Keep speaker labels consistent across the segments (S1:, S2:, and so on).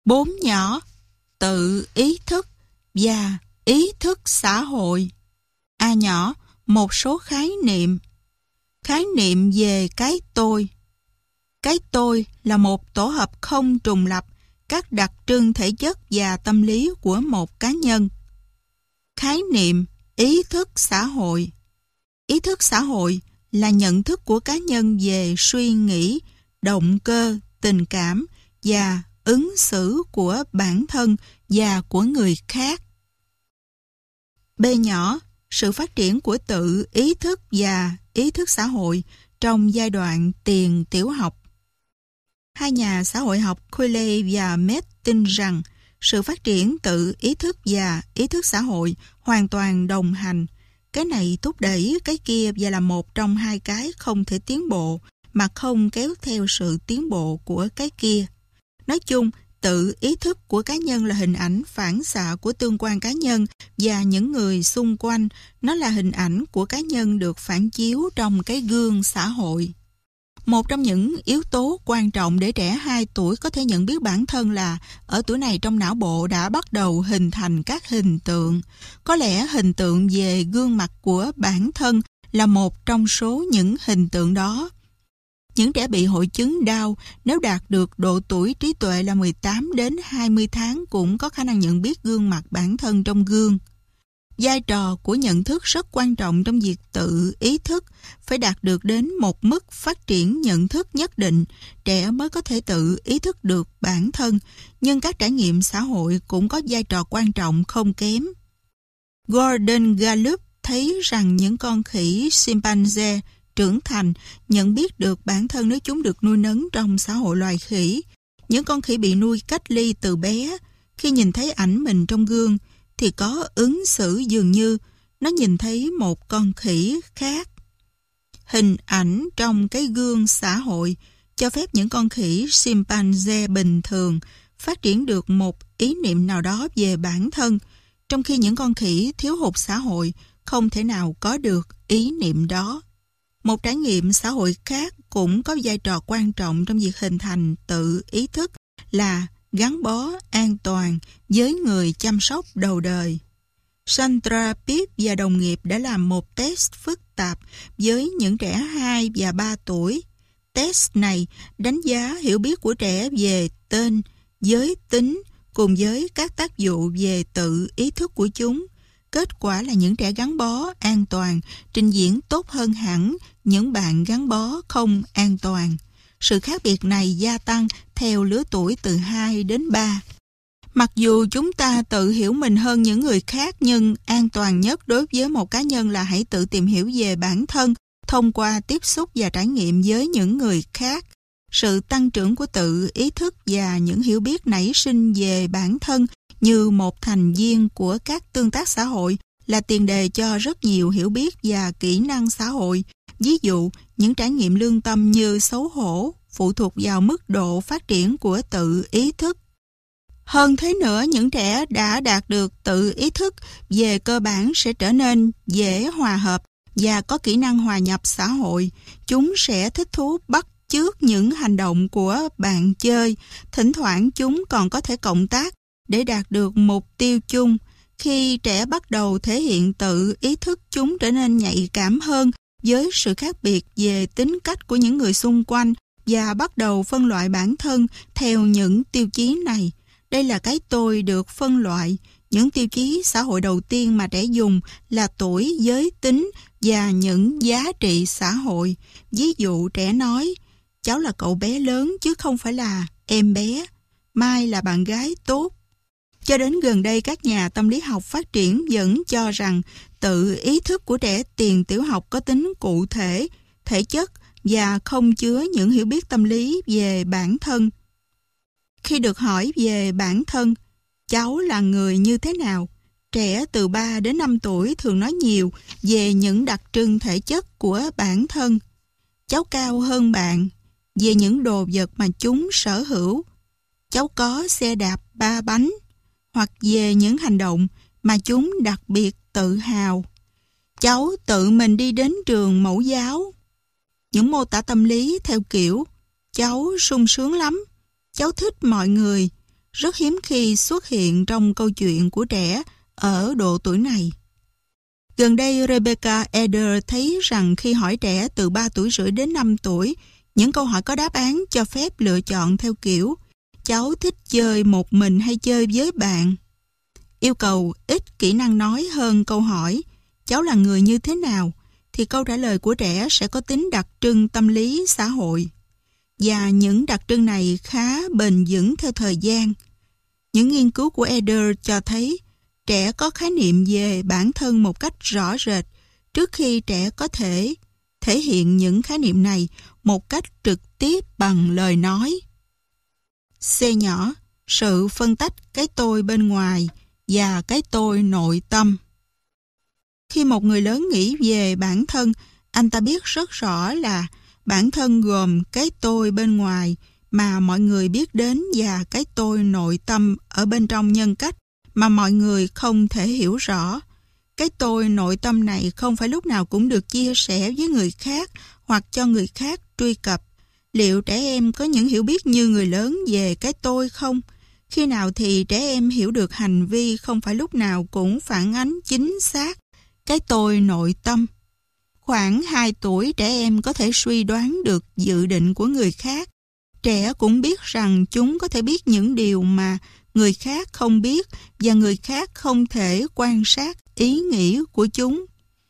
S1: 4 nhỏ, tự ý thức và ý thức xã hội. A nhỏ, một số khái niệm. Khái niệm về cái tôi. Cái tôi là một tổ hợp không trùng lập các đặc trưng thể chất và tâm lý của một cá nhân. Khái niệm ý thức xã hội. Ý thức xã hội là nhận thức của cá nhân về suy nghĩ, động cơ, tình cảm và ứng xử của bản thân và của người khác. B nhỏ, sự phát triển của tự ý thức và ý thức xã hội trong giai đoạn tiền tiểu học. Hai nhà xã hội học Quilley và Metz tin rằng sự phát triển tự ý thức và ý thức xã hội hoàn toàn đồng hành. Cái này thúc đẩy cái kia và là một trong hai cái không thể tiến bộ mà không kéo theo sự tiến bộ của cái kia. Nói chung, tự ý thức của cá nhân là hình ảnh phản xạ của tương quan cá nhân và những người xung quanh. Nó là hình ảnh của cá nhân được phản chiếu trong cái gương xã hội. Một trong những yếu tố quan trọng để trẻ 2 tuổi có thể nhận biết bản thân là ở tuổi này trong não bộ đã bắt đầu hình thành các hình tượng. Có lẽ hình tượng về gương mặt của bản thân là một trong số những hình tượng đó. Những trẻ bị hội chứng Down nếu đạt được độ tuổi trí tuệ là 18 đến 20 tháng cũng có khả năng nhận biết gương mặt bản thân trong gương. Vai trò của nhận thức rất quan trọng trong việc tự ý thức, phải đạt được đến một mức phát triển nhận thức nhất định, trẻ mới có thể tự ý thức được bản thân, nhưng các trải nghiệm xã hội cũng có vai trò quan trọng không kém. Gordon Gallup thấy rằng những con khỉ chimpanzee trưởng thành nhận biết được bản thân nếu chúng được nuôi nấng trong xã hội loài khỉ. Những con khỉ bị nuôi cách ly từ bé, khi nhìn thấy ảnh mình trong gương, thì có ứng xử dường như nó nhìn thấy một con khỉ khác. Hình ảnh trong cái gương xã hội cho phép những con khỉ chimpanzee bình thường phát triển được một ý niệm nào đó về bản thân, trong khi những con khỉ thiếu hụt xã hội không thể nào có được ý niệm đó. Một trải nghiệm xã hội khác cũng có vai trò quan trọng trong việc hình thành tự ý thức là gắn bó an toàn với người chăm sóc đầu đời. Sandra Pitt và đồng nghiệp đã làm một test phức tạp với những trẻ 2 và 3 tuổi. Test này đánh giá hiểu biết của trẻ về tên, giới tính cùng với các tác vụ về tự ý thức của chúng. Kết quả là những trẻ gắn bó an toàn trình diễn tốt hơn hẳn những bạn gắn bó không an toàn. Sự khác biệt này gia tăng theo lứa tuổi từ 2 đến 3. Mặc dù chúng ta tự hiểu mình hơn những người khác, nhưng an toàn nhất đối với một cá nhân là hãy tự tìm hiểu về bản thân thông qua tiếp xúc và trải nghiệm với những người khác. Sự tăng trưởng của tự ý thức và những hiểu biết nảy sinh về bản thân như một thành viên của các tương tác xã hội là tiền đề cho rất nhiều hiểu biết và kỹ năng xã hội. Ví dụ, những trải nghiệm lương tâm như xấu hổ phụ thuộc vào mức độ phát triển của tự ý thức. Hơn thế nữa, những trẻ đã đạt được tự ý thức về cơ bản sẽ trở nên dễ hòa hợp và có kỹ năng hòa nhập xã hội. Chúng sẽ thích thú bắt chước những hành động của bạn chơi. Thỉnh thoảng chúng còn có thể cộng tác để đạt được mục tiêu chung. Khi trẻ bắt đầu thể hiện tự ý thức, chúng trở nên nhạy cảm hơn với sự khác biệt về tính cách của những người xung quanh và bắt đầu phân loại bản thân theo những tiêu chí này. Đây là cái tôi được phân loại. Những tiêu chí xã hội đầu tiên mà trẻ dùng là tuổi, giới tính và những giá trị xã hội. Ví dụ trẻ nói, cháu là cậu bé lớn chứ không phải là em bé. Mai là bạn gái tốt. Cho đến gần đây, các nhà tâm lý học phát triển vẫn cho rằng tự ý thức của trẻ tiền tiểu học có tính cụ thể, thể chất và không chứa những hiểu biết tâm lý về bản thân. Khi được hỏi về bản thân, cháu là người như thế nào, trẻ từ 3 đến 5 tuổi thường nói nhiều về những đặc trưng thể chất của bản thân. Cháu cao hơn bạn, về những đồ vật mà chúng sở hữu. Cháu có xe đạp 3 bánh, hoặc về những hành động mà chúng đặc biệt tự hào. Cháu tự mình đi đến trường mẫu giáo. Những mô tả tâm lý theo kiểu cháu sung sướng lắm, cháu thích mọi người, rất hiếm khi xuất hiện trong câu chuyện của trẻ ở độ tuổi này. Gần đây, Rebecca Eder thấy rằng khi hỏi trẻ từ 3 tuổi rưỡi đến 5 tuổi, những câu hỏi có đáp án cho phép lựa chọn theo kiểu cháu thích chơi một mình hay chơi với bạn. Yêu cầu ít kỹ năng nói hơn câu hỏi cháu là người như thế nào, thì câu trả lời của trẻ sẽ có tính đặc trưng tâm lý xã hội. Và những đặc trưng này khá bền vững theo thời gian. Những nghiên cứu của Eder cho thấy trẻ có khái niệm về bản thân một cách rõ rệt trước khi trẻ có thể thể hiện những khái niệm này một cách trực tiếp bằng lời nói. C nhỏ, sự phân tách cái tôi bên ngoài và cái tôi nội tâm. Khi một người lớn nghĩ về bản thân, anh ta biết rất rõ là bản thân gồm cái tôi bên ngoài mà mọi người biết đến và cái tôi nội tâm ở bên trong nhân cách mà mọi người không thể hiểu rõ. Cái tôi nội tâm này không phải lúc nào cũng được chia sẻ với người khác hoặc cho người khác truy cập. Liệu trẻ em có những hiểu biết như người lớn về cái tôi không? Khi nào thì trẻ em hiểu được hành vi không phải lúc nào cũng phản ánh chính xác cái tôi nội tâm? Khoảng 2 tuổi trẻ em có thể suy đoán được dự định của người khác. Trẻ cũng biết rằng chúng có thể biết những điều mà người khác không biết và người khác không thể quan sát ý nghĩ của chúng.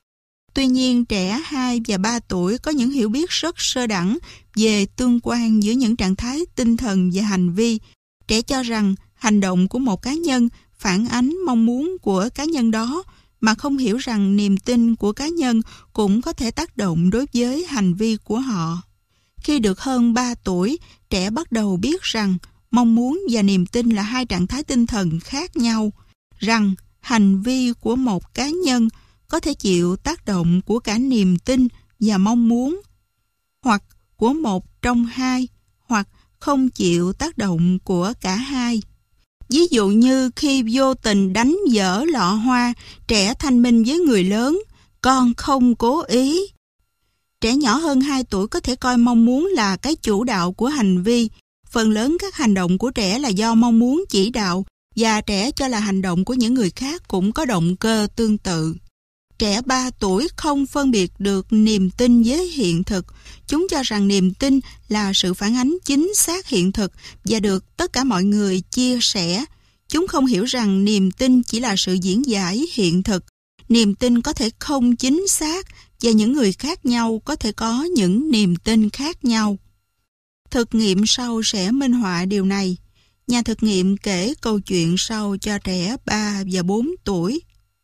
S1: Tuy nhiên, trẻ 2 và 3 tuổi có những hiểu biết rất sơ đẳng về tương quan giữa những trạng thái tinh thần và hành vi. Trẻ cho rằng hành động của một cá nhân phản ánh mong muốn của cá nhân đó, mà không hiểu rằng niềm tin của cá nhân cũng có thể tác động đối với hành vi của họ. Khi được hơn 3 tuổi, trẻ bắt đầu biết rằng mong muốn và niềm tin là hai trạng thái tinh thần khác nhau, rằng hành vi của một cá nhân có thể chịu tác động của cả niềm tin và mong muốn, hoặc của một trong hai, hoặc không chịu tác động của cả hai. Ví dụ như khi vô tình đánh vỡ lọ hoa, trẻ thanh minh với người lớn, con không cố ý. Trẻ nhỏ hơn 2 tuổi có thể coi mong muốn là cái chủ đạo của hành vi. Phần lớn các hành động của trẻ là do mong muốn chỉ đạo, và trẻ cho là hành động của những người khác cũng có động cơ tương tự. Trẻ 3 tuổi không phân biệt được niềm tin với hiện thực. Chúng cho rằng niềm tin là sự phản ánh chính xác hiện thực và được tất cả mọi người chia sẻ. Chúng không hiểu rằng niềm tin chỉ là sự diễn giải hiện thực. Niềm tin có thể không chính xác và những người khác nhau có thể có những niềm tin khác nhau. Thực nghiệm sau sẽ minh họa điều này. Nhà thực nghiệm kể câu chuyện sau cho trẻ 3 và 4 tuổi.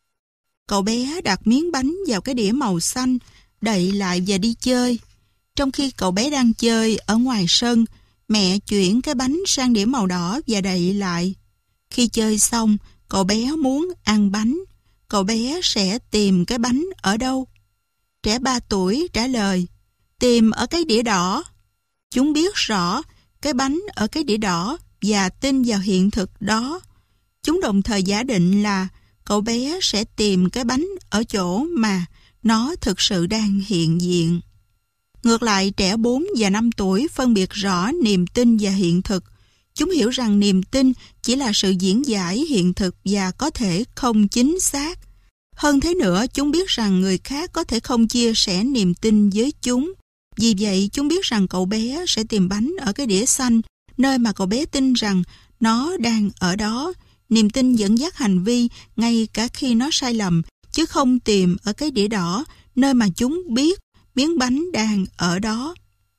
S1: Cậu bé đặt miếng bánh vào cái đĩa màu xanh, đậy lại và đi chơi. Trong khi cậu bé đang chơi ở ngoài sân, mẹ chuyển cái bánh sang đĩa màu đỏ và đậy lại. Khi chơi xong, cậu bé muốn ăn bánh. Cậu bé sẽ tìm cái bánh ở đâu? Trẻ 3 tuổi trả lời, tìm ở cái đĩa đỏ. Chúng biết rõ cái bánh ở cái đĩa đỏ và tin vào hiện thực đó. Chúng đồng thời giả định là cậu bé sẽ tìm cái bánh ở chỗ mà nó thực sự đang hiện diện. Ngược lại, trẻ 4 và 5 tuổi phân biệt rõ niềm tin và hiện thực. Chúng hiểu rằng niềm tin chỉ là sự diễn giải hiện thực và có thể không chính xác. Hơn thế nữa, chúng biết rằng người khác có thể không chia sẻ niềm tin với chúng. Vì vậy, chúng biết rằng cậu bé sẽ tìm bánh ở cái đĩa xanh, nơi mà cậu bé tin rằng nó đang ở đó. Niềm tin dẫn dắt hành vi ngay cả khi nó sai lầm, chứ không tìm ở cái đĩa đỏ, nơi mà chúng biết miếng bánh đang ở đó.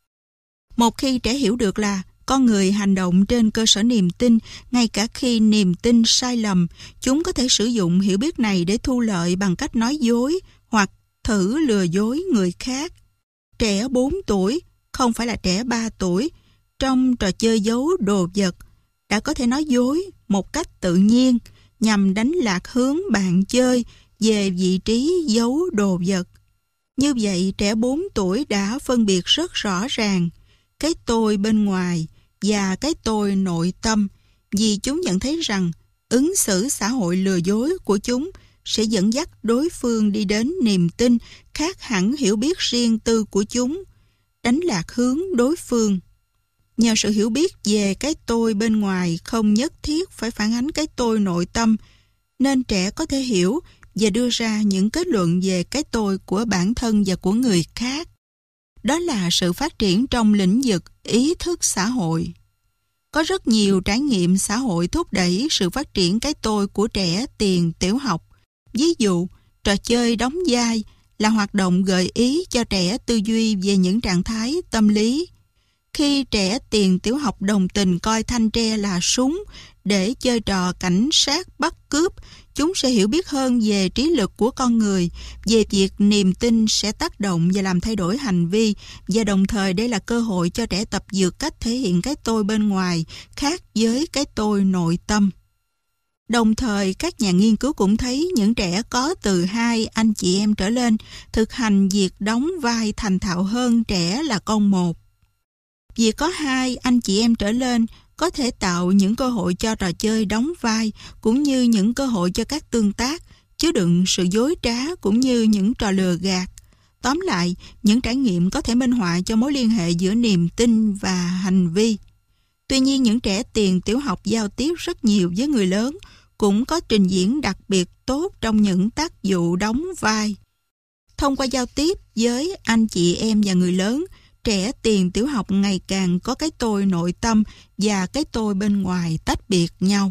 S1: Một khi trẻ hiểu được là con người hành động trên cơ sở niềm tin, ngay cả khi niềm tin sai lầm, chúng có thể sử dụng hiểu biết này để thu lợi bằng cách nói dối hoặc thử lừa dối người khác. Trẻ 4 tuổi, không phải là trẻ 3 tuổi, trong trò chơi giấu đồ vật, đã có thể nói dối một cách tự nhiên nhằm đánh lạc hướng bạn chơi về vị trí giấu đồ vật. Như vậy, trẻ 4 tuổi đã phân biệt rất rõ ràng cái tôi bên ngoài và cái tôi nội tâm, vì chúng nhận thấy rằng ứng xử xã hội lừa dối của chúng sẽ dẫn dắt đối phương đi đến niềm tin khác hẳn hiểu biết riêng tư của chúng, đánh lạc hướng đối phương. Nhờ sự hiểu biết về cái tôi bên ngoài không nhất thiết phải phản ánh cái tôi nội tâm, nên trẻ có thể hiểu và đưa ra những kết luận về cái tôi của bản thân và của người khác. Đó là sự phát triển trong lĩnh vực ý thức xã hội. Có rất nhiều trải nghiệm xã hội thúc đẩy sự phát triển cái tôi của trẻ tiền tiểu học. Ví dụ, trò chơi đóng vai là hoạt động gợi ý cho trẻ tư duy về những trạng thái tâm lý. Khi trẻ tiền tiểu học đồng tình coi thanh tre là súng để chơi trò cảnh sát bắt cướp, chúng sẽ hiểu biết hơn về trí lực của con người, về việc niềm tin sẽ tác động và làm thay đổi hành vi, và đồng thời đây là cơ hội cho trẻ tập dượt cách thể hiện cái tôi bên ngoài khác với cái tôi nội tâm. Đồng thời, các nhà nghiên cứu cũng thấy những trẻ có từ 2 anh chị em trở lên thực hành việc đóng vai thành thạo hơn trẻ là con một. Vì có 2 anh chị em trở lên có thể tạo những cơ hội cho trò chơi đóng vai cũng như những cơ hội cho các tương tác chứa đựng sự dối trá cũng như những trò lừa gạt. Tóm lại, những trải nghiệm có thể minh họa cho mối liên hệ giữa niềm tin và hành vi. Tuy nhiên, những trẻ tiền tiểu học giao tiếp rất nhiều với người lớn cũng có trình diễn đặc biệt tốt trong những tác vụ đóng vai. Thông qua giao tiếp với anh chị em và người lớn, trẻ tiền tiểu học ngày càng có cái tôi nội tâm và cái tôi bên ngoài tách biệt nhau.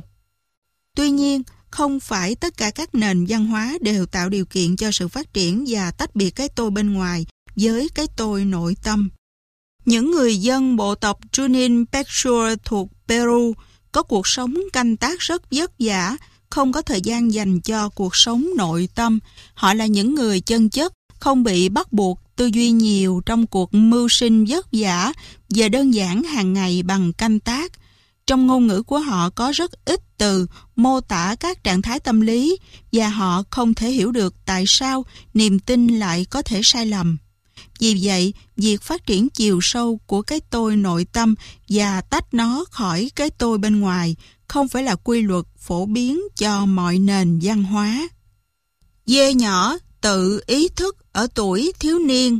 S1: Tuy nhiên, không phải tất cả các nền văn hóa đều tạo điều kiện cho sự phát triển và tách biệt cái tôi bên ngoài với cái tôi nội tâm. Những người dân bộ tộc Junín Pechua thuộc Peru có cuộc sống canh tác rất vất vả, không có thời gian dành cho cuộc sống nội tâm. Họ là những người chân chất, không bị bắt buộc tư duy nhiều trong cuộc mưu sinh vất vả và đơn giản hàng ngày bằng canh tác. Trong ngôn ngữ của họ có rất ít từ mô tả các trạng thái tâm lý và họ không thể hiểu được tại sao niềm tin lại có thể sai lầm. Vì vậy, việc phát triển chiều sâu của cái tôi nội tâm và tách nó khỏi cái tôi bên ngoài không phải là quy luật phổ biến cho mọi nền văn hóa. Dê nhỏ tự ý thức ở tuổi thiếu niên.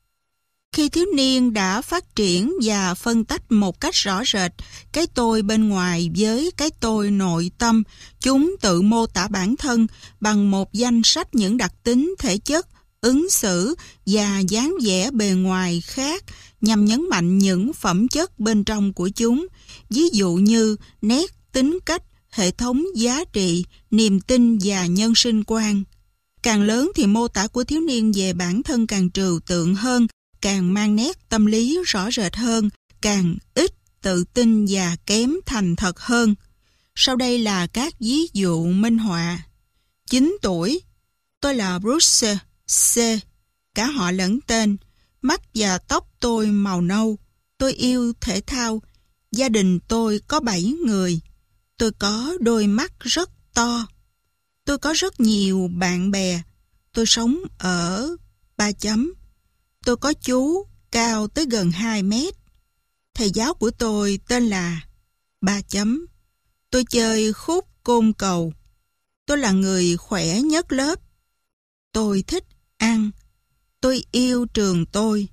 S1: Khi thiếu niên đã phát triển và phân tách một cách rõ rệt cái tôi bên ngoài với cái tôi nội tâm, chúng tự mô tả bản thân bằng một danh sách những đặc tính thể chất, ứng xử và dáng vẻ bề ngoài khác nhằm nhấn mạnh những phẩm chất bên trong của chúng, ví dụ như nét tính cách, hệ thống giá trị, niềm tin và nhân sinh quan. Càng lớn thì mô tả của thiếu niên về bản thân càng trừu tượng hơn, càng mang nét tâm lý rõ rệt hơn, càng ít tự tin và kém thành thật hơn. Sau đây là các ví dụ minh họa. 9 tuổi, tôi là Bruce C, cả họ lẫn tên, mắt và tóc tôi màu nâu, tôi yêu thể thao, gia đình tôi có 7 người, tôi có đôi mắt rất to, tôi có rất nhiều bạn bè, tôi sống ở 3 chấm. Tôi có chú cao tới gần 2 mét. Thầy giáo của tôi tên là 3 chấm. Tôi chơi khúc côn cầu. Tôi là người khỏe nhất lớp. Tôi thích ăn. Tôi yêu trường tôi.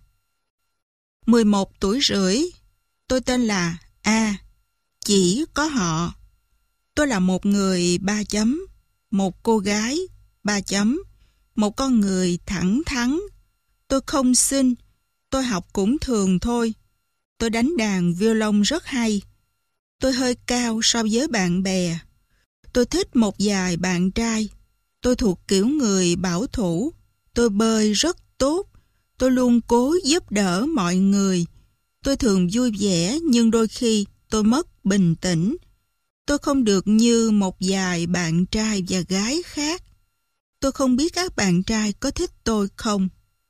S1: 11 tuổi rưỡi. Tôi tên là A. Chỉ có họ. Tôi là một người 3 chấm. Một cô gái 3 chấm. Một con người thẳng thắn. Tôi không xinh, tôi học cũng thường thôi. Tôi đánh đàn violon rất hay. Tôi hơi cao so với bạn bè. Tôi thích một vài bạn trai. Tôi thuộc kiểu người bảo thủ. Tôi bơi rất tốt. Tôi luôn cố giúp đỡ mọi người. Tôi thường vui vẻ nhưng đôi khi tôi mất bình tĩnh. Tôi không được như một vài bạn trai và gái khác. Tôi không biết các bạn trai có thích tôi không.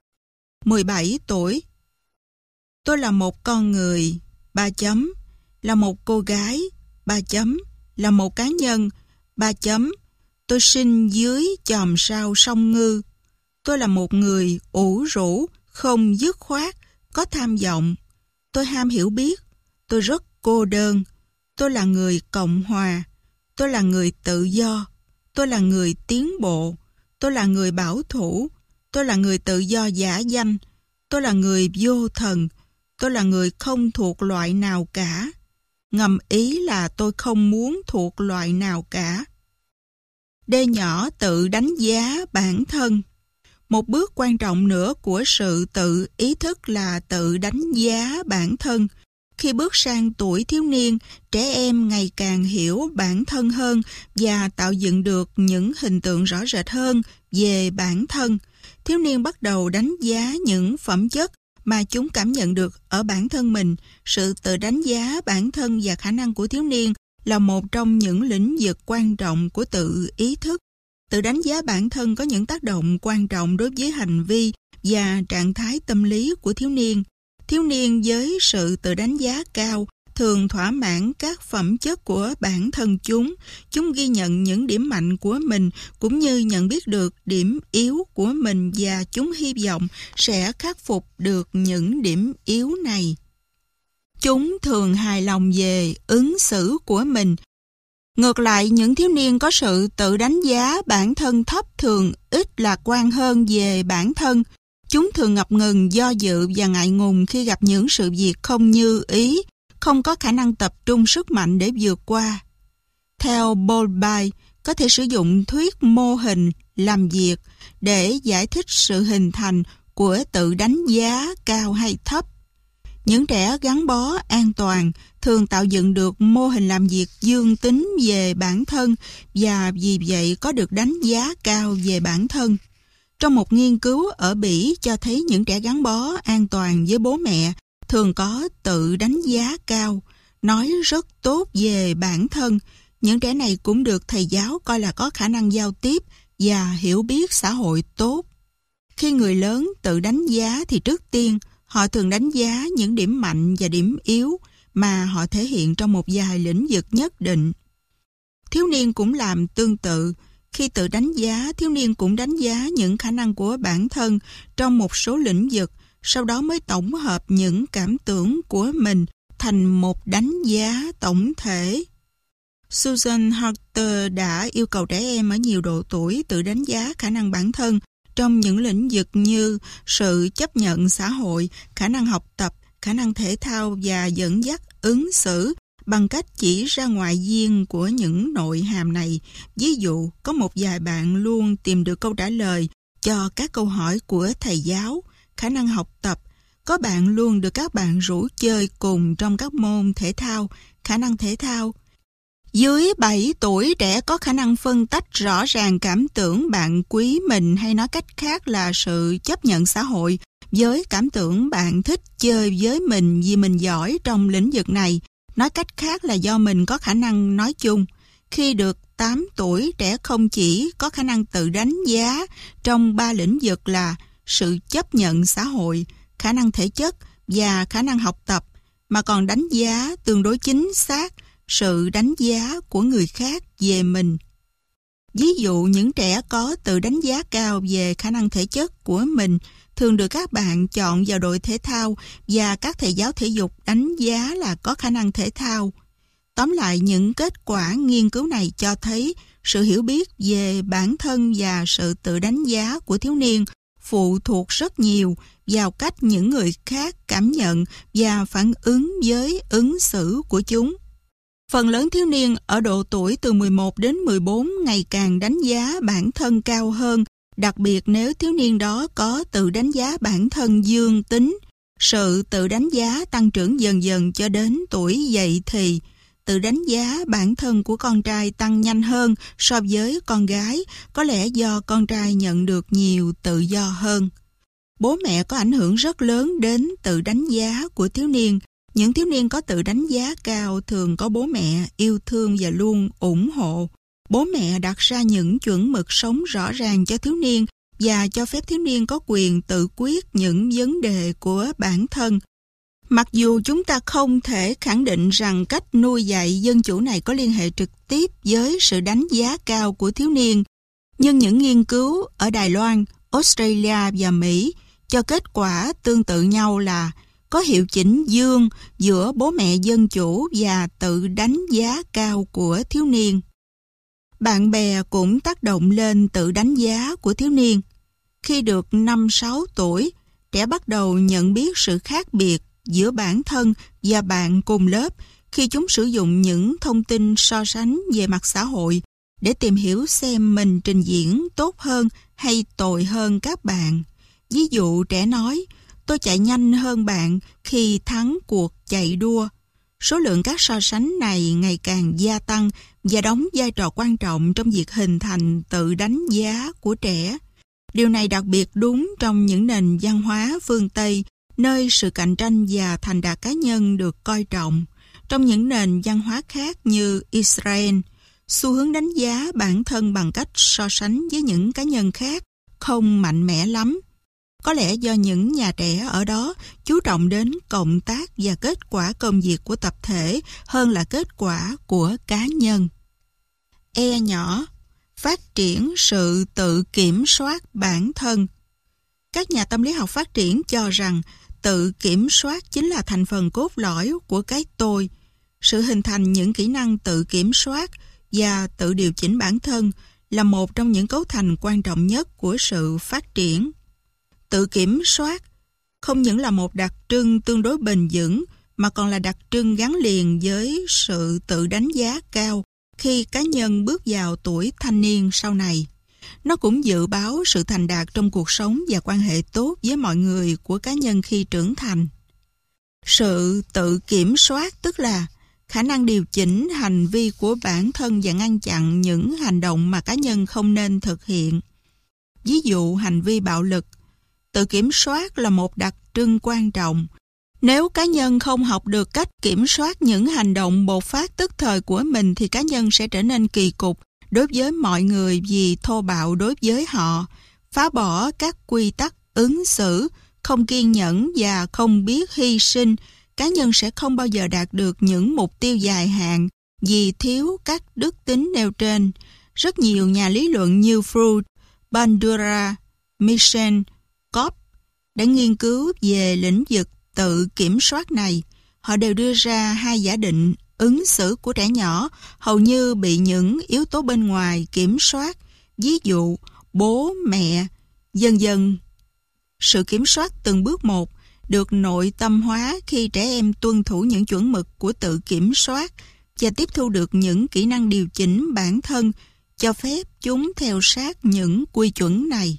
S1: 17 tuổi. Tôi là một con người 3 chấm, là một cô gái 3 chấm, là một cá nhân 3 chấm. Tôi sinh dưới chòm sao song ngư. Tôi là một người ủ rũ, không dứt khoát, có tham vọng. Tôi ham hiểu biết. Tôi rất cô đơn. Tôi là người Cộng hòa. Tôi là người tự do. Tôi là người tiến bộ. Tôi là người bảo thủ. Tôi là người tự do giả danh. Tôi là người vô thần. tôi là người không thuộc loại nào cả. Ngầm ý là tôi không muốn thuộc loại nào cả. D nhỏ tự đánh giá bản thân. Một bước quan trọng nữa của sự tự ý thức là tự đánh giá bản thân. Khi bước sang tuổi thiếu niên, trẻ em ngày càng hiểu bản thân hơn và tạo dựng được những hình tượng rõ rệt hơn về bản thân. Thiếu niên bắt đầu đánh giá những phẩm chất mà chúng cảm nhận được ở bản thân mình. Sự tự đánh giá bản thân và khả năng của thiếu niên là một trong những lĩnh vực quan trọng của tự ý thức. Tự đánh giá bản thân có những tác động quan trọng đối với hành vi và trạng thái tâm lý của thiếu niên. Thiếu niên với sự tự đánh giá cao thường thỏa mãn các phẩm chất của bản thân chúng. Chúng ghi nhận những điểm mạnh của mình cũng như nhận biết được điểm yếu của mình và chúng hy vọng sẽ khắc phục được những điểm yếu này. Chúng thường hài lòng về ứng xử của mình. Ngược lại, những thiếu niên có sự tự đánh giá bản thân thấp thường ít lạc quan hơn về bản thân. Chúng thường ngập ngừng, do dự và ngại ngùng khi gặp những sự việc không như ý, không có khả năng tập trung sức mạnh để vượt qua. Theo Bowlby, có thể sử dụng thuyết mô hình làm việc để giải thích sự hình thành của tự đánh giá cao hay thấp. Những trẻ gắn bó an toàn thường tạo dựng được mô hình làm việc dương tính về bản thân và vì vậy có được đánh giá cao về bản thân. Trong một nghiên cứu ở Bỉ cho thấy những trẻ gắn bó an toàn với bố mẹ thường có tự đánh giá cao, nói rất tốt về bản thân. Những trẻ này cũng được thầy giáo coi là có khả năng giao tiếp và hiểu biết xã hội tốt. Khi người lớn tự đánh giá thì trước tiên họ thường đánh giá những điểm mạnh và điểm yếu mà họ thể hiện trong một vài lĩnh vực nhất định. Thiếu niên cũng làm tương tự. Khi tự đánh giá, thiếu niên cũng đánh giá những khả năng của bản thân trong một số lĩnh vực, sau đó mới tổng hợp những cảm tưởng của mình thành một đánh giá tổng thể. Susan Harter đã yêu cầu trẻ em ở nhiều độ tuổi tự đánh giá khả năng bản thân trong những lĩnh vực như sự chấp nhận xã hội, khả năng học tập, khả năng thể thao và dẫn dắt ứng xử bằng cách chỉ ra ngoại viên của những nội hàm này. Ví dụ, có một vài bạn luôn tìm được câu trả lời cho các câu hỏi của thầy giáo, khả năng học tập. Có bạn luôn được các bạn rủ chơi cùng trong các môn thể thao, khả năng thể thao. Dưới 7 tuổi, trẻ có khả năng phân tách rõ ràng cảm tưởng bạn quý mình, hay nói cách khác là sự chấp nhận xã hội, với cảm tưởng bạn thích chơi với mình vì mình giỏi trong lĩnh vực này. Nói cách khác là do mình có khả năng nói chung. Khi được 8 tuổi, trẻ không chỉ có khả năng tự đánh giá trong 3 lĩnh vực là sự chấp nhận xã hội, khả năng thể chất và khả năng học tập, mà còn đánh giá tương đối chính xác sự đánh giá của người khác về mình. Ví dụ, những trẻ có tự đánh giá cao về khả năng thể chất của mình thường được các bạn chọn vào đội thể thao và các thầy giáo thể dục đánh giá là có khả năng thể thao. Tóm lại, những kết quả nghiên cứu này cho thấy sự hiểu biết về bản thân và sự tự đánh giá của thiếu niên phụ thuộc rất nhiều vào cách những người khác cảm nhận và phản ứng với ứng xử của chúng. Phần lớn thiếu niên ở độ tuổi từ 11 đến 14 ngày càng đánh giá bản thân cao hơn, đặc biệt nếu thiếu niên đó có tự đánh giá bản thân dương tính. Sự tự đánh giá tăng trưởng dần dần cho đến tuổi dậy thì. Tự đánh giá bản thân của con trai tăng nhanh hơn so với con gái, có lẽ do con trai nhận được nhiều tự do hơn. Bố mẹ có ảnh hưởng rất lớn đến tự đánh giá của thiếu niên. Những thiếu niên có tự đánh giá cao thường có bố mẹ yêu thương và luôn ủng hộ. Bố mẹ đặt ra những chuẩn mực sống rõ ràng cho thiếu niên và cho phép thiếu niên có quyền tự quyết những vấn đề của bản thân. Mặc dù chúng ta không thể khẳng định rằng cách nuôi dạy dân chủ này có liên hệ trực tiếp với sự đánh giá cao của thiếu niên, nhưng những nghiên cứu ở Đài Loan, Australia và Mỹ cho kết quả tương tự nhau là có hiệu chỉnh dương giữa bố mẹ dân chủ và tự đánh giá cao của thiếu niên. Bạn bè cũng tác động lên tự đánh giá của thiếu niên. Khi được 5-6 tuổi, trẻ bắt đầu nhận biết sự khác biệt giữa bản thân và bạn cùng lớp khi chúng sử dụng những thông tin so sánh về mặt xã hội để tìm hiểu xem mình trình diễn tốt hơn hay tồi hơn các bạn. Ví dụ trẻ nói, tôi chạy nhanh hơn bạn khi thắng cuộc chạy đua. Số lượng các so sánh này ngày càng gia tăng và đóng vai trò quan trọng trong việc hình thành tự đánh giá của trẻ. Điều này đặc biệt đúng trong những nền văn hóa phương Tây, nơi sự cạnh tranh và thành đạt cá nhân được coi trọng. Trong những nền văn hóa khác như Israel, xu hướng đánh giá bản thân bằng cách so sánh với những cá nhân khác không mạnh mẽ lắm. Có lẽ do những nhà trẻ ở đó chú trọng đến cộng tác và kết quả công việc của tập thể hơn là kết quả của cá nhân. E nhỏ, phát triển sự tự kiểm soát bản thân. Các nhà tâm lý học phát triển cho rằng tự kiểm soát chính là thành phần cốt lõi của cái tôi. Sự hình thành những kỹ năng tự kiểm soát và tự điều chỉnh bản thân là một trong những cấu thành quan trọng nhất của sự phát triển. Tự kiểm soát không những là một đặc trưng tương đối bền vững mà còn là đặc trưng gắn liền với sự tự đánh giá cao khi cá nhân bước vào tuổi thanh niên sau này. Nó cũng dự báo sự thành đạt trong cuộc sống và quan hệ tốt với mọi người của cá nhân khi trưởng thành. Sự tự kiểm soát tức là khả năng điều chỉnh hành vi của bản thân và ngăn chặn những hành động mà cá nhân không nên thực hiện. Ví dụ hành vi bạo lực. Tự kiểm soát là một đặc trưng quan trọng. Nếu cá nhân không học được cách kiểm soát những hành động bộc phát tức thời của mình thì cá nhân sẽ trở nên kỳ cục đối với mọi người vì thô bạo đối với họ, phá bỏ các quy tắc ứng xử, không kiên nhẫn và không biết hy sinh. Cá nhân sẽ không bao giờ đạt được những mục tiêu dài hạn vì thiếu các đức tính nêu trên. Rất nhiều nhà lý luận như Freud, Bandura, Michel, Kopp đã nghiên cứu về lĩnh vực tự kiểm soát này. Họ đều đưa ra hai giả định ứng xử của trẻ nhỏ hầu như bị những yếu tố bên ngoài kiểm soát, ví dụ bố, mẹ, dần dần. Sự kiểm soát từng bước một được nội tâm hóa khi trẻ em tuân thủ những chuẩn mực của tự kiểm soát và tiếp thu được những kỹ năng điều chỉnh bản thân, cho phép chúng theo sát những quy chuẩn này.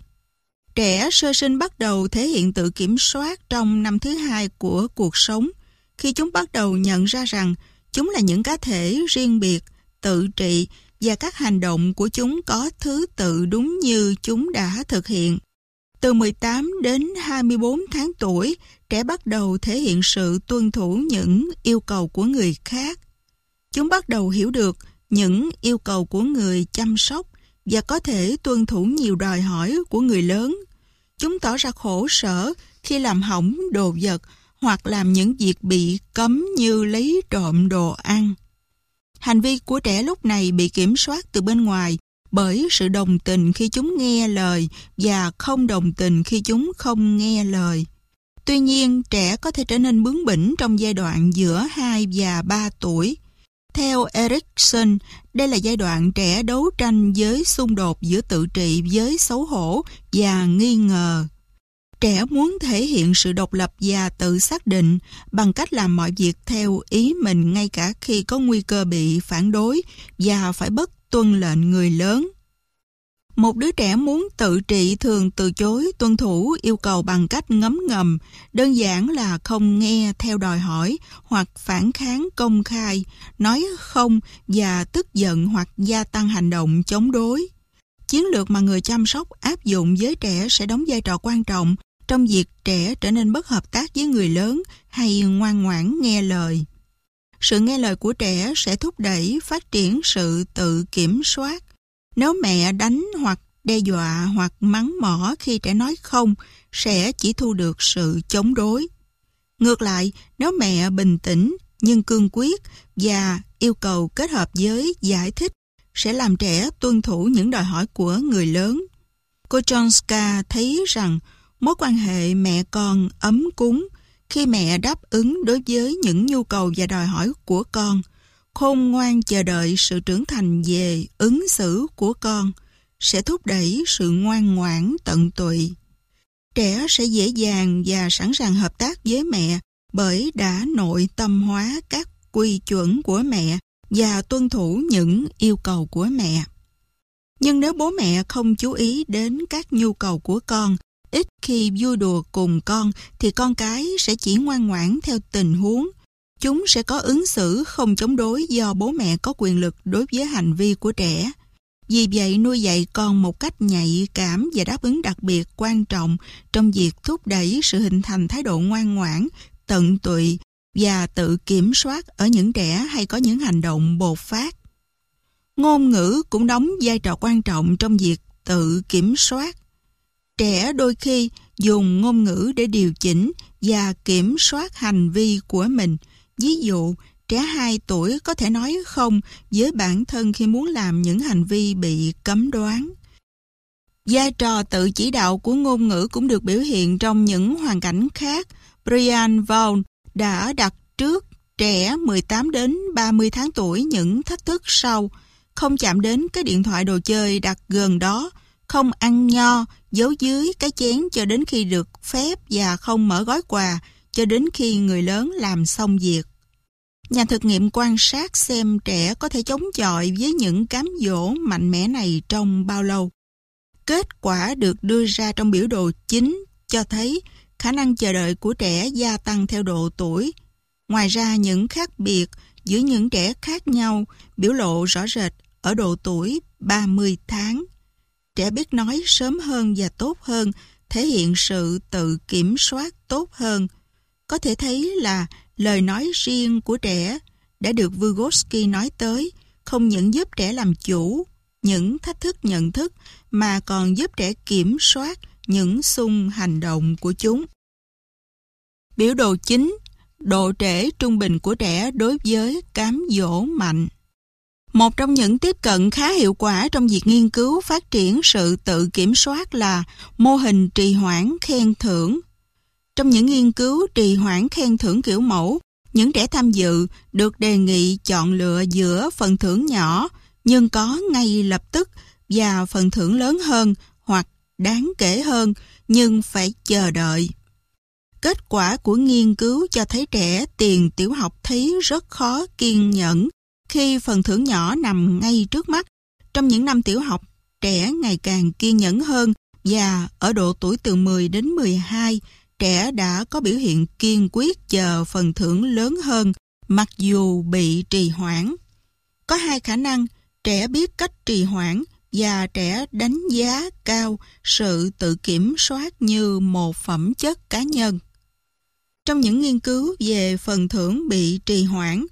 S1: Trẻ sơ sinh bắt đầu thể hiện tự kiểm soát trong năm thứ 2 của cuộc sống, khi chúng bắt đầu nhận ra rằng chúng là những cá thể riêng biệt, tự trị và các hành động của chúng có thứ tự đúng như chúng đã thực hiện. Từ 18 đến 24 tháng tuổi, trẻ bắt đầu thể hiện sự tuân thủ những yêu cầu của người khác. Chúng bắt đầu hiểu được những yêu cầu của người chăm sóc và có thể tuân thủ nhiều đòi hỏi của người lớn. Chúng tỏ ra khổ sở khi làm hỏng đồ vật hoặc làm những việc bị cấm như lấy trộm đồ ăn. Hành vi của trẻ lúc này bị kiểm soát từ bên ngoài bởi sự đồng tình khi chúng nghe lời và không đồng tình khi chúng không nghe lời. Tuy nhiên, trẻ có thể trở nên bướng bỉnh trong giai đoạn giữa 2 và 3 tuổi. Theo Erikson, đây là giai đoạn trẻ đấu tranh với xung đột giữa tự trị với xấu hổ và nghi ngờ. Trẻ muốn thể hiện sự độc lập và tự xác định bằng cách làm mọi việc theo ý mình ngay cả khi có nguy cơ bị phản đối và phải bất tuân lệnh người lớn. Một đứa trẻ muốn tự trị thường từ chối tuân thủ yêu cầu bằng cách ngấm ngầm, đơn giản là không nghe theo đòi hỏi hoặc phản kháng công khai, nói không và tức giận hoặc gia tăng hành động chống đối. Chiến lược mà người chăm sóc áp dụng với trẻ sẽ đóng vai trò quan trọng trong việc trẻ trở nên bất hợp tác với người lớn hay ngoan ngoãn nghe lời. Sự nghe lời của trẻ sẽ thúc đẩy phát triển sự tự kiểm soát. Nếu mẹ đánh hoặc đe dọa hoặc mắng mỏ khi trẻ nói không, sẽ chỉ thu được sự chống đối. Ngược lại, nếu mẹ bình tĩnh nhưng cương quyết và yêu cầu kết hợp với giải thích, sẽ làm trẻ tuân thủ những đòi hỏi của người lớn. Cô Jonska thấy rằng mối quan hệ mẹ con ấm cúng khi mẹ đáp ứng đối với những nhu cầu và đòi hỏi của con, khôn ngoan chờ đợi sự trưởng thành về ứng xử của con, sẽ thúc đẩy sự ngoan ngoãn tận tụy. Trẻ sẽ dễ dàng và sẵn sàng hợp tác với mẹ bởi đã nội tâm hóa các quy chuẩn của mẹ và tuân thủ những yêu cầu của mẹ. Nhưng nếu bố mẹ không chú ý đến các nhu cầu của con, ít khi vui đùa cùng con, thì con cái sẽ chỉ ngoan ngoãn theo tình huống. Chúng sẽ có ứng xử không chống đối do bố mẹ có quyền lực đối với hành vi của trẻ. Vì vậy, nuôi dạy con một cách nhạy cảm và đáp ứng đặc biệt quan trọng trong việc thúc đẩy sự hình thành thái độ ngoan ngoãn, tận tụy và tự kiểm soát ở những trẻ hay có những hành động bột phát. Ngôn ngữ cũng đóng vai trò quan trọng trong việc tự kiểm soát. Trẻ đôi khi dùng ngôn ngữ để điều chỉnh và kiểm soát hành vi của mình. Ví dụ, trẻ 2 tuổi có thể nói không với bản thân khi muốn làm những hành vi bị cấm đoán. Vai trò tự chỉ đạo của ngôn ngữ cũng được biểu hiện trong những hoàn cảnh khác. Brian Vaughan đã đặt trước trẻ 18 đến 30 tháng tuổi những thách thức sau: không chạm đến cái điện thoại đồ chơi đặt gần đó, không ăn nho giấu dưới cái chén cho đến khi được phép và không mở gói quà cho đến khi người lớn làm xong việc. Nhà thực nghiệm quan sát xem trẻ có thể chống chọi với những cám dỗ mạnh mẽ này trong bao lâu. Kết quả được đưa ra trong biểu đồ chính cho thấy khả năng chờ đợi của trẻ gia tăng theo độ tuổi. Ngoài ra, những khác biệt giữa những trẻ khác nhau biểu lộ rõ rệt ở độ tuổi 30 tháng. Trẻ biết nói sớm hơn và tốt hơn, thể hiện sự tự kiểm soát tốt hơn. Có thể thấy là lời nói riêng của trẻ đã được Vygotsky nói tới, không những giúp trẻ làm chủ những thách thức nhận thức mà còn giúp trẻ kiểm soát những xung hành động của chúng. Biểu đồ chính, độ trễ trung bình của trẻ đối với cám dỗ mạnh. Một trong những tiếp cận khá hiệu quả trong việc nghiên cứu phát triển sự tự kiểm soát là mô hình trì hoãn khen thưởng. Trong những nghiên cứu trì hoãn khen thưởng kiểu mẫu, những trẻ tham dự được đề nghị chọn lựa giữa phần thưởng nhỏ nhưng có ngay lập tức và phần thưởng lớn hơn hoặc đáng kể hơn nhưng phải chờ đợi. Kết quả của nghiên cứu cho thấy trẻ tiền tiểu học thấy rất khó kiên nhẫn khi phần thưởng nhỏ nằm ngay trước mắt. Trong những năm tiểu học, trẻ ngày càng kiên nhẫn hơn và ở độ tuổi từ 10 đến 12, trẻ đã có biểu hiện kiên quyết chờ phần thưởng lớn hơn mặc dù bị trì hoãn. Có 2 khả năng: trẻ biết cách trì hoãn và trẻ đánh giá cao sự tự kiểm soát như một phẩm chất cá nhân. Trong những nghiên cứu về phần thưởng bị trì hoãn,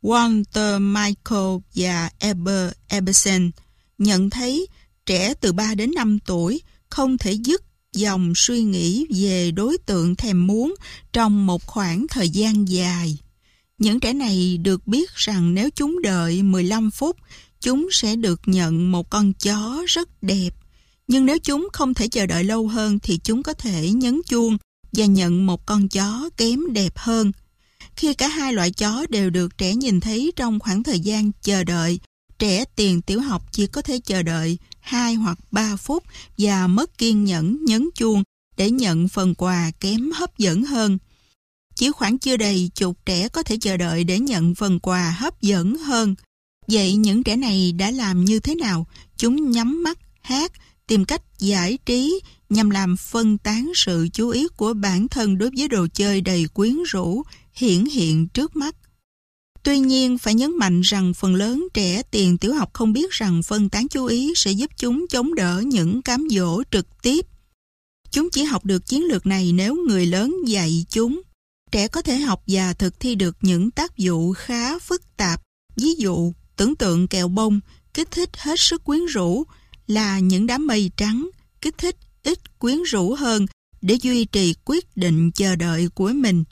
S1: Walter Michael và Eber Ebersen nhận thấy trẻ từ 3 đến 5 tuổi không thể dứt dòng suy nghĩ về đối tượng thèm muốn trong một khoảng thời gian dài. Những trẻ này được biết rằng nếu chúng đợi 15 phút, chúng sẽ được nhận một con chó rất đẹp. Nhưng nếu chúng không thể chờ đợi lâu hơn thì chúng có thể nhấn chuông và nhận một con chó kém đẹp hơn. Khi cả 2 loại chó đều được trẻ nhìn thấy trong khoảng thời gian chờ đợi, trẻ tiền tiểu học chỉ có thể chờ đợi 2 hoặc 3 phút và mất kiên nhẫn nhấn chuông để nhận phần quà kém hấp dẫn hơn. Chỉ khoảng chưa đầy chục trẻ có thể chờ đợi để nhận phần quà hấp dẫn hơn. Vậy những trẻ này đã làm như thế nào? Chúng nhắm mắt, hát, tìm cách giải trí nhằm làm phân tán sự chú ý của bản thân đối với đồ chơi đầy quyến rũ hiển hiện trước mắt. Tuy nhiên, phải nhấn mạnh rằng phần lớn trẻ tiền tiểu học không biết rằng phân tán chú ý sẽ giúp chúng chống đỡ những cám dỗ trực tiếp. Chúng chỉ học được chiến lược này nếu người lớn dạy chúng. Trẻ có thể học và thực thi được những tác vụ khá phức tạp. Ví dụ, tưởng tượng kẹo bông, kích thích hết sức quyến rũ, là những đám mây trắng, kích thích ít quyến rũ hơn để duy trì quyết định chờ đợi của mình.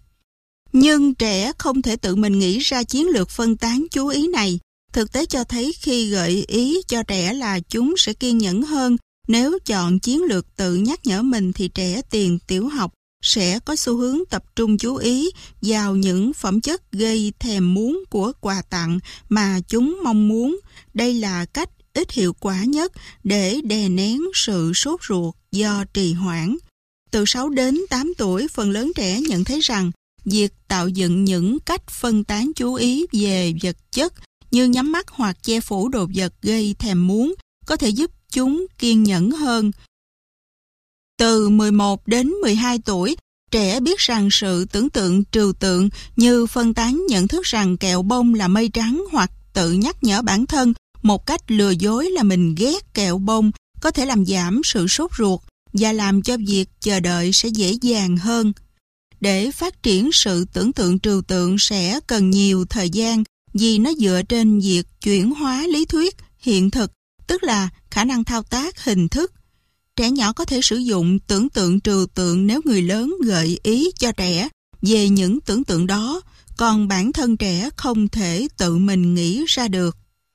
S1: Nhưng trẻ không thể tự mình nghĩ ra chiến lược phân tán chú ý này. Thực tế cho thấy khi gợi ý cho trẻ là chúng sẽ kiên nhẫn hơn nếu chọn chiến lược tự nhắc nhở mình thì trẻ tiền tiểu học sẽ có xu hướng tập trung chú ý vào những phẩm chất gây thèm muốn của quà tặng mà chúng mong muốn. Đây là cách ít hiệu quả nhất để đè nén sự sốt ruột do trì hoãn. Từ 6 đến 8 tuổi, phần lớn trẻ nhận thấy rằng việc tạo dựng những cách phân tán chú ý về vật chất như nhắm mắt hoặc che phủ đồ vật gây thèm muốn có thể giúp chúng kiên nhẫn hơn. Từ 11 đến 12 tuổi, trẻ biết rằng sự tưởng tượng trừu tượng như phân tán nhận thức rằng kẹo bông là mây trắng hoặc tự nhắc nhở bản thân một cách lừa dối là mình ghét kẹo bông có thể làm giảm sự sốt ruột và làm cho việc chờ đợi sẽ dễ dàng hơn. Để phát triển sự tưởng tượng trừu tượng sẽ cần nhiều thời gian vì nó dựa trên việc chuyển hóa lý thuyết hiện thực, tức là khả năng thao tác hình thức. Trẻ nhỏ có thể sử dụng tưởng tượng trừu tượng nếu người lớn gợi ý cho trẻ về những tưởng tượng đó, còn bản thân trẻ không thể tự mình nghĩ ra được.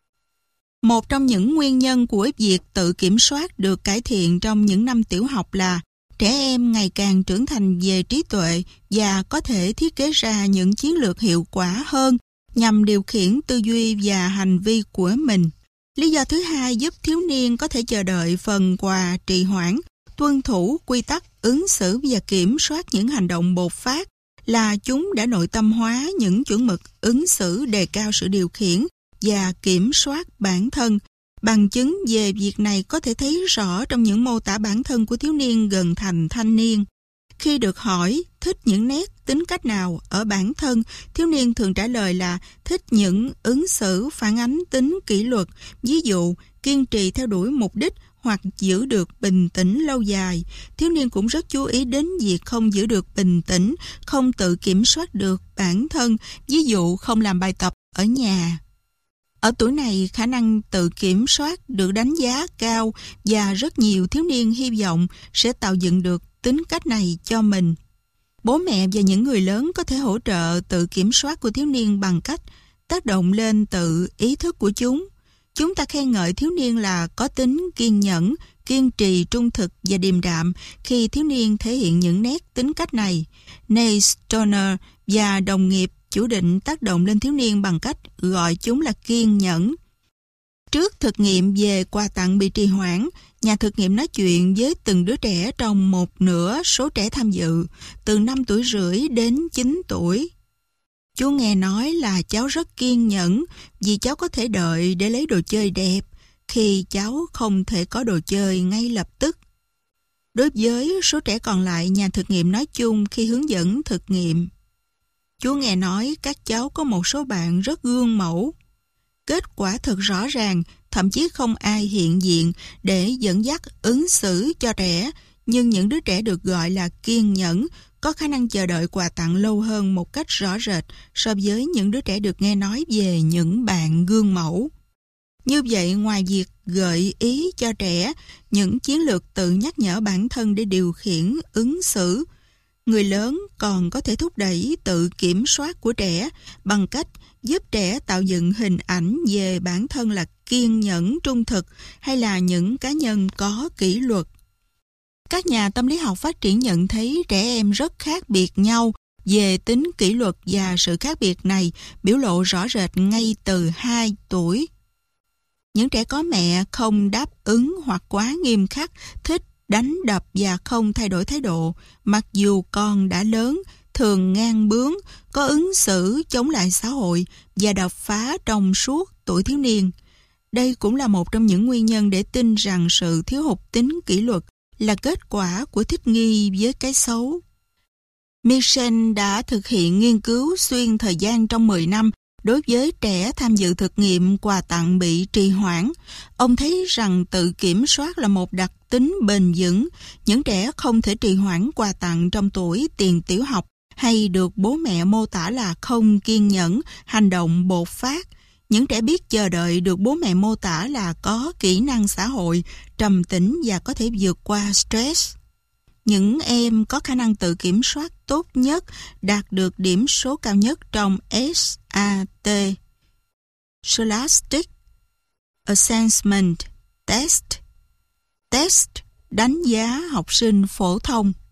S1: Một trong những nguyên nhân của việc tự kiểm soát được cải thiện trong những năm tiểu học là trẻ em ngày càng trưởng thành về trí tuệ và có thể thiết kế ra những chiến lược hiệu quả hơn nhằm điều khiển tư duy và hành vi của mình. Lý do thứ hai giúp thiếu niên có thể chờ đợi phần quà trì hoãn, tuân thủ quy tắc ứng xử và kiểm soát những hành động bột phát là chúng đã nội tâm hóa những chuẩn mực ứng xử đề cao sự điều khiển và kiểm soát bản thân. Bằng chứng về việc này có thể thấy rõ trong những mô tả bản thân của thiếu niên gần thành thanh niên. Khi được hỏi thích những nét tính cách nào ở bản thân, thiếu niên thường trả lời là thích những ứng xử phản ánh tính kỷ luật, ví dụ kiên trì theo đuổi mục đích hoặc giữ được bình tĩnh lâu dài. Thiếu niên cũng rất chú ý đến việc không giữ được bình tĩnh, không tự kiểm soát được bản thân, ví dụ không làm bài tập ở nhà. Ở tuổi này, khả năng tự kiểm soát được đánh giá cao và rất nhiều thiếu niên hy vọng sẽ tạo dựng được tính cách này cho mình. Bố mẹ và những người lớn có thể hỗ trợ tự kiểm soát của thiếu niên bằng cách tác động lên tự ý thức của chúng. Chúng ta khen ngợi thiếu niên là có tính kiên nhẫn, kiên trì, trung thực và điềm đạm khi thiếu niên thể hiện những nét tính cách này. Nate Stoner và đồng nghiệp chủ định tác động lên thiếu niên bằng cách gọi chúng là kiên nhẫn. Trước thực nghiệm về quà tặng bị trì hoãn, nhà thực nghiệm nói chuyện với từng đứa trẻ trong một nửa số trẻ tham dự, từ 5 tuổi rưỡi đến 9 tuổi. Chú nghe nói là cháu rất kiên nhẫn vì cháu có thể đợi để lấy đồ chơi đẹp khi cháu không thể có đồ chơi ngay lập tức. Đối với số trẻ còn lại, nhà thực nghiệm nói chung khi hướng dẫn thực nghiệm. Chú nghe nói các cháu có một số bạn rất gương mẫu. Kết quả thật rõ ràng, thậm chí không ai hiện diện để dẫn dắt ứng xử cho trẻ, nhưng những đứa trẻ được gọi là kiên nhẫn có khả năng chờ đợi quà tặng lâu hơn một cách rõ rệt so với những đứa trẻ được nghe nói về những bạn gương mẫu. Như vậy, ngoài việc gợi ý cho trẻ những chiến lược tự nhắc nhở bản thân để điều khiển ứng xử, người lớn còn có thể thúc đẩy tự kiểm soát của trẻ bằng cách giúp trẻ tạo dựng hình ảnh về bản thân là kiên nhẫn, trung thực hay là những cá nhân có kỷ luật. Các nhà tâm lý học phát triển nhận thấy trẻ em rất khác biệt nhau về tính kỷ luật và sự khác biệt này biểu lộ rõ rệt ngay từ 2 tuổi. Những trẻ có mẹ không đáp ứng hoặc quá nghiêm khắc, thích đánh đập và không thay đổi thái độ, mặc dù con đã lớn, thường ngang bướng, có ứng xử chống lại xã hội và đập phá trong suốt tuổi thiếu niên. Đây cũng là một trong những nguyên nhân để tin rằng sự thiếu hụt tính kỷ luật là kết quả của thích nghi với cái xấu. Michel đã thực hiện nghiên cứu xuyên thời gian trong 10 năm đối với trẻ tham dự thực nghiệm quà tặng bị trì hoãn. Ông thấy rằng tự kiểm soát là một đặc tính bền vững. Những trẻ không thể trì hoãn quà tặng trong tuổi tiền tiểu học hay được bố mẹ mô tả là không kiên nhẫn, hành động bột phát. Những trẻ biết chờ đợi được bố mẹ mô tả là có kỹ năng xã hội, trầm tĩnh và có thể vượt qua stress. Những em có khả năng tự kiểm soát tốt nhất đạt được điểm số cao nhất trong SAT, Scholastic Assessment Test, test đánh giá học sinh phổ thông.